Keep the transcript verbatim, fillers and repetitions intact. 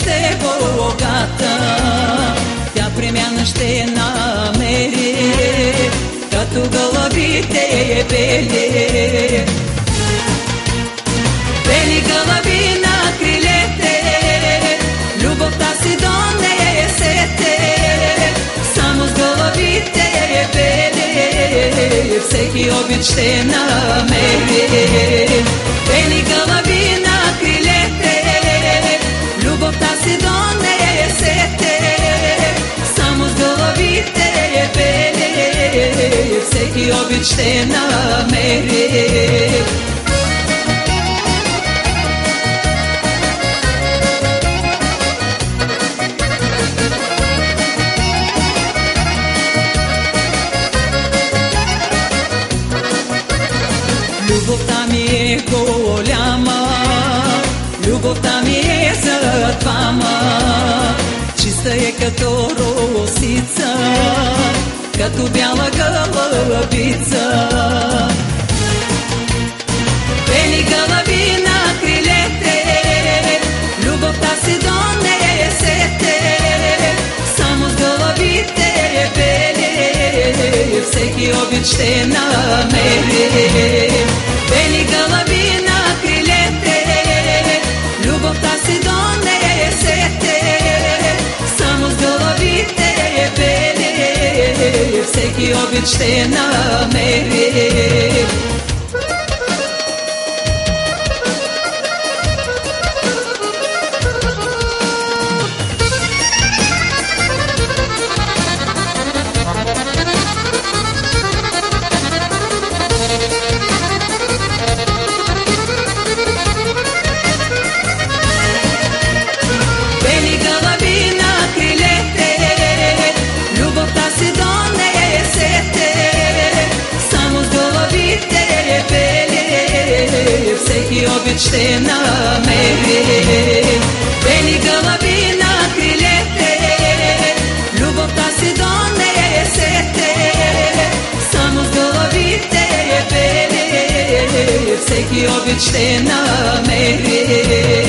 ще е богата, тя премяна ще намери, като гълъбите е бели. Бели гълъби на крилете, любовта си до нея сете, само с гълъбите е бели, всеки обич ще намери. Бели гълъби на крилете, любовта си до нея сете, само с гълъбите е бели, всеки обич ще намери. Любовта ми е голяма, любовта ми е за двама, чиста е като росица, като бяла гълъбица. Бели гълъби на крилете, любовта си до нея сете, само с гълъбите е бели, всеки обич ще намери. Бели гълъби на крилете, любовта си до нея сете, само с гълъбите е бели, всеки обич ще намери. Всеки обич ще намери. Бели гълъби на крилете, любовта си до нея сете, само с гълъбите е бели, всеки обич ще намери.